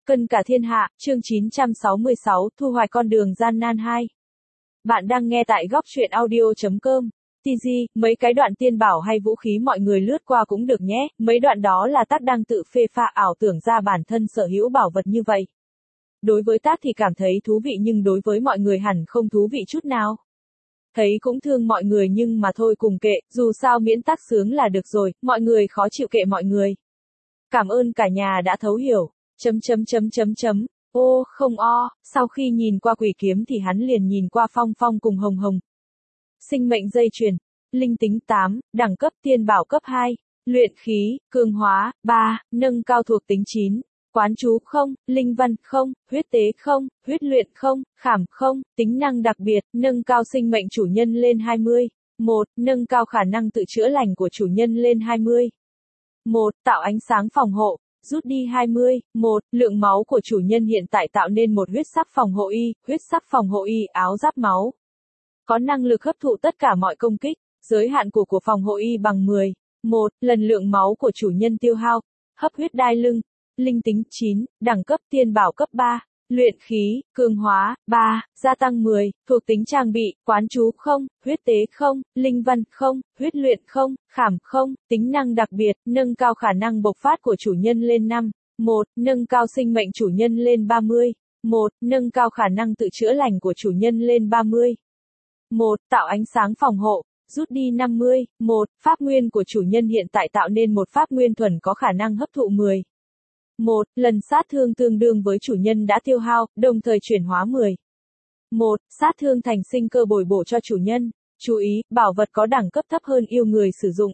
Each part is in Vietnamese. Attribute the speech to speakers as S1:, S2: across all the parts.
S1: Cân cả thiên hạ, chương 966, thu hoạch con đường gian nan 2. Bạn đang nghe tại góc truyện audio.com. TG, mấy cái đoạn tiên bảo hay vũ khí mọi người lướt qua cũng được nhé, mấy đoạn đó là tác đang tự phê pha ảo tưởng ra bản thân sở hữu bảo vật như vậy. Đối với tác thì cảm thấy thú vị nhưng đối với mọi người hẳn không thú vị chút nào. Thấy cũng thương mọi người nhưng mà thôi cùng kệ, dù sao miễn tác sướng là được rồi, mọi người khó chịu kệ mọi người. Cảm ơn cả nhà đã thấu hiểu. Ô, không o, sau khi nhìn qua quỷ kiếm thì hắn liền nhìn qua phong phong cùng hồng hồng. Sinh mệnh dây chuyền, linh tính 8, đẳng cấp tiên bảo cấp 2, luyện khí, cường hóa, 3, nâng cao thuộc tính 9, quán chú không, linh văn không, huyết tế không, huyết luyện không, khảm không, tính năng đặc biệt, nâng cao sinh mệnh chủ nhân lên 20. 1. Nâng cao khả năng tự chữa lành của chủ nhân lên 20. 1. Tạo ánh sáng phòng hộ. Rút đi 20. 1. Lượng máu của chủ nhân hiện tại tạo nên một huyết sắc phòng hộ y, huyết sắc phòng hộ y áo giáp máu. Có năng lực hấp thụ tất cả mọi công kích, giới hạn của phòng hộ y bằng 10. 1. Lần lượng máu của chủ nhân tiêu hao, hấp huyết đai lưng, linh tính 9, đẳng cấp tiên bảo cấp 3, luyện khí, cường hóa, 3, gia tăng 10, thuộc tính trang bị, quán chú không, huyết tế không, linh văn không, huyết luyện không, khảm không, tính năng đặc biệt, nâng cao khả năng bộc phát của chủ nhân lên 5. 1. Nâng cao sinh mệnh chủ nhân lên 30. 1. Nâng cao khả năng tự chữa lành của chủ nhân lên 30. 1. Tạo ánh sáng phòng hộ. Rút đi 50. 1. Pháp nguyên của chủ nhân hiện tại tạo nên một pháp nguyên thuần có khả năng hấp thụ 10. 1. Lần sát thương tương đương với chủ nhân đã tiêu hao, đồng thời chuyển hóa 10. 1. Sát thương thành sinh cơ bồi bổ cho chủ nhân. Chú ý, bảo vật có đẳng cấp thấp hơn yêu người sử dụng.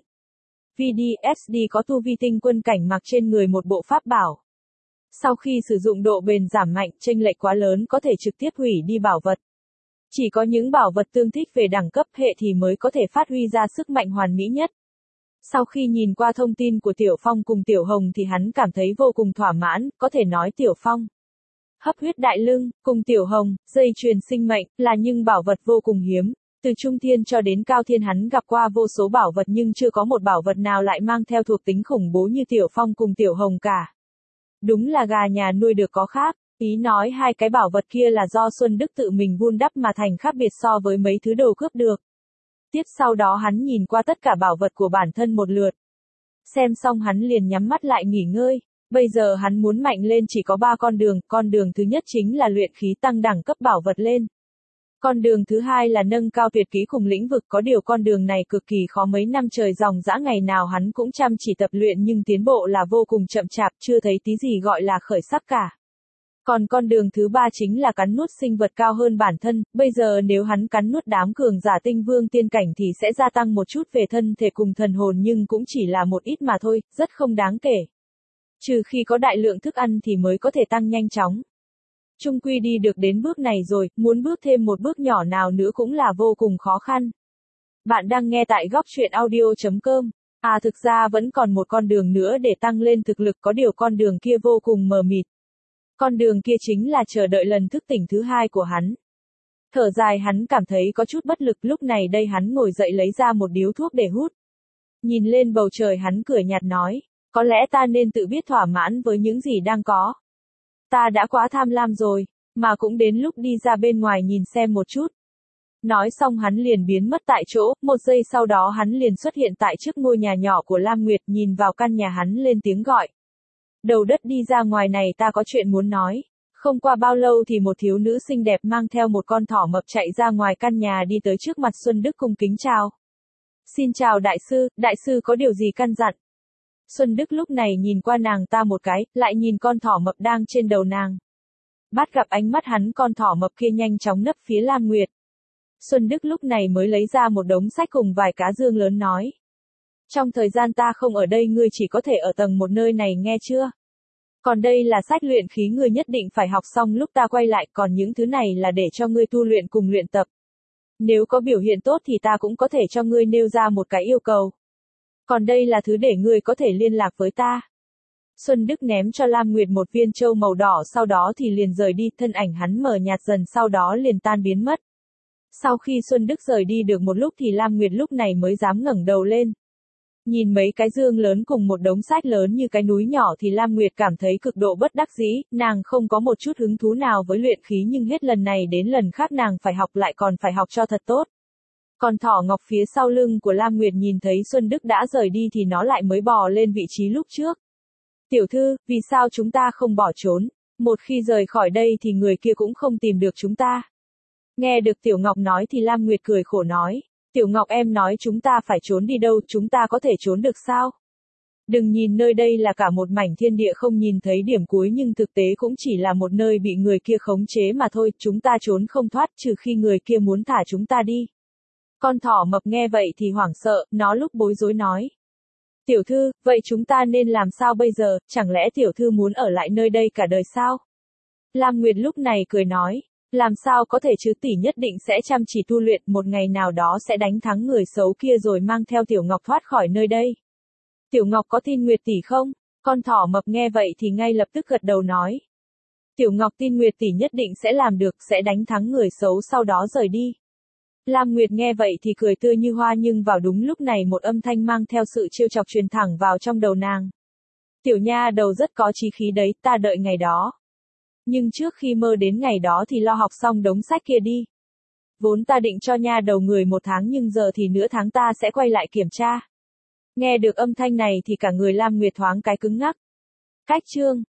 S1: VDSD có tu vi tinh quân cảnh mặc trên người một bộ pháp bảo. Sau khi sử dụng độ bền giảm mạnh, chênh lệch quá lớn có thể trực tiếp hủy đi bảo vật. Chỉ có những bảo vật tương thích về đẳng cấp hệ thì mới có thể phát huy ra sức mạnh hoàn mỹ nhất. Sau khi nhìn qua thông tin của Tiểu Phong cùng Tiểu Hồng thì hắn cảm thấy vô cùng thỏa mãn, có thể nói Tiểu Phong hấp huyết đại lưng, cùng Tiểu Hồng, dây chuyền sinh mệnh, là những bảo vật vô cùng hiếm. Từ trung thiên cho đến cao thiên hắn gặp qua vô số bảo vật nhưng chưa có một bảo vật nào lại mang theo thuộc tính khủng bố như Tiểu Phong cùng Tiểu Hồng cả. Đúng là gà nhà nuôi được có khác. Ý nói hai cái bảo vật kia là do Xuân Đức tự mình vun đắp mà thành khác biệt so với mấy thứ đồ cướp được. Tiếp sau đó hắn nhìn qua tất cả bảo vật của bản thân một lượt. Xem xong hắn liền nhắm mắt lại nghỉ ngơi. Bây giờ hắn muốn mạnh lên chỉ có 3 con đường thứ nhất chính là luyện khí tăng đẳng cấp bảo vật lên. Con đường thứ hai là nâng cao tuyệt kỹ cùng lĩnh vực, có điều con đường này cực kỳ khó, mấy năm trời dòng dã ngày nào hắn cũng chăm chỉ tập luyện nhưng tiến bộ là vô cùng chậm chạp, chưa thấy tí gì gọi là khởi sắc cả. Còn con đường thứ ba chính là cắn nuốt sinh vật cao hơn bản thân, bây giờ nếu hắn cắn nuốt đám cường giả tinh vương tiên cảnh thì sẽ gia tăng một chút về thân thể cùng thần hồn nhưng cũng chỉ là một ít mà thôi, rất không đáng kể. Trừ khi có đại lượng thức ăn thì mới có thể tăng nhanh chóng. Chung quy đi được đến bước này rồi, muốn bước thêm một bước nhỏ nào nữa cũng là vô cùng khó khăn. Bạn đang nghe tại góc truyện audio.com. Thực ra vẫn còn một con đường nữa để tăng lên thực lực, có điều con đường kia vô cùng mờ mịt. Con đường kia chính là chờ đợi lần thức tỉnh thứ hai của hắn. Thở dài hắn cảm thấy có chút bất lực, lúc này đây hắn ngồi dậy lấy ra một điếu thuốc để hút. Nhìn lên bầu trời hắn cười nhạt nói, có lẽ ta nên tự biết thỏa mãn với những gì đang có. Ta đã quá tham lam rồi, mà cũng đến lúc đi ra bên ngoài nhìn xem một chút. Nói xong hắn liền biến mất tại chỗ, một giây sau đó hắn liền xuất hiện tại trước ngôi nhà nhỏ của Lam Nguyệt, nhìn vào căn nhà hắn lên tiếng gọi. Đầu đất đi ra ngoài này, ta có chuyện muốn nói. Không qua bao lâu thì một thiếu nữ xinh đẹp mang theo một con thỏ mập chạy ra ngoài căn nhà đi tới trước mặt Xuân Đức cung kính chào. Xin chào đại sư có điều gì căn dặn? Xuân Đức lúc này nhìn qua nàng ta một cái, lại nhìn con thỏ mập đang trên đầu nàng. Bắt gặp ánh mắt hắn, con thỏ mập kia nhanh chóng nấp phía Lam Nguyệt. Xuân Đức lúc này mới lấy ra một đống sách cùng vài cá dương lớn nói. Trong thời gian ta không ở đây ngươi chỉ có thể ở tầng 1 nơi này nghe chưa? Còn đây là sách luyện khí ngươi nhất định phải học xong lúc ta quay lại, còn những thứ này là để cho ngươi tu luyện cùng luyện tập. Nếu có biểu hiện tốt thì ta cũng có thể cho ngươi nêu ra một cái yêu cầu. Còn đây là thứ để ngươi có thể liên lạc với ta. Xuân Đức ném cho Lam Nguyệt một viên châu màu đỏ, sau đó thì liền rời đi, thân ảnh hắn mờ nhạt dần sau đó liền tan biến mất. Sau khi Xuân Đức rời đi được một lúc thì Lam Nguyệt lúc này mới dám ngẩng đầu lên. Nhìn mấy cái dương lớn cùng một đống sách lớn như cái núi nhỏ thì Lam Nguyệt cảm thấy cực độ bất đắc dĩ, nàng không có một chút hứng thú nào với luyện khí nhưng hết lần này đến lần khác nàng phải học lại còn phải học cho thật tốt. Còn thỏ ngọc phía sau lưng của Lam Nguyệt nhìn thấy Xuân Đức đã rời đi thì nó lại mới bò lên vị trí lúc trước. Tiểu thư, vì sao chúng ta không bỏ trốn? Một khi rời khỏi đây thì người kia cũng không tìm được chúng ta. Nghe được Tiểu Ngọc nói thì Lam Nguyệt cười khổ nói. Tiểu Ngọc em nói chúng ta phải trốn đi đâu, chúng ta có thể trốn được sao? Đừng nhìn nơi đây là cả một mảnh thiên địa không nhìn thấy điểm cuối nhưng thực tế cũng chỉ là một nơi bị người kia khống chế mà thôi, chúng ta trốn không thoát trừ khi người kia muốn thả chúng ta đi. Con thỏ mập nghe vậy thì hoảng sợ, nó lúc bối rối nói. Tiểu thư, vậy chúng ta nên làm sao bây giờ, chẳng lẽ tiểu thư muốn ở lại nơi đây cả đời sao? Lam Nguyệt lúc này cười nói. Làm sao có thể chứ, tỷ nhất định sẽ chăm chỉ tu luyện, một ngày nào đó sẽ đánh thắng người xấu kia rồi mang theo Tiểu Ngọc thoát khỏi nơi đây. Tiểu Ngọc có tin Nguyệt tỷ không? Con thỏ mập nghe vậy thì ngay lập tức gật đầu nói. Tiểu Ngọc tin Nguyệt tỷ nhất định sẽ làm được, sẽ đánh thắng người xấu sau đó rời đi. Lam Nguyệt nghe vậy thì cười tươi như hoa nhưng vào đúng lúc này một âm thanh mang theo sự trêu chọc truyền thẳng vào trong đầu nàng. Tiểu nha đầu rất có chí khí đấy, ta đợi ngày đó. Nhưng trước khi mơ đến ngày đó thì lo học xong đống sách kia đi. Vốn ta định cho nha đầu người 1 tháng nhưng giờ thì nửa tháng ta sẽ quay lại kiểm tra. Nghe được âm thanh này thì cả người Lam Nguyệt thoáng cái cứng ngắc. Cách chương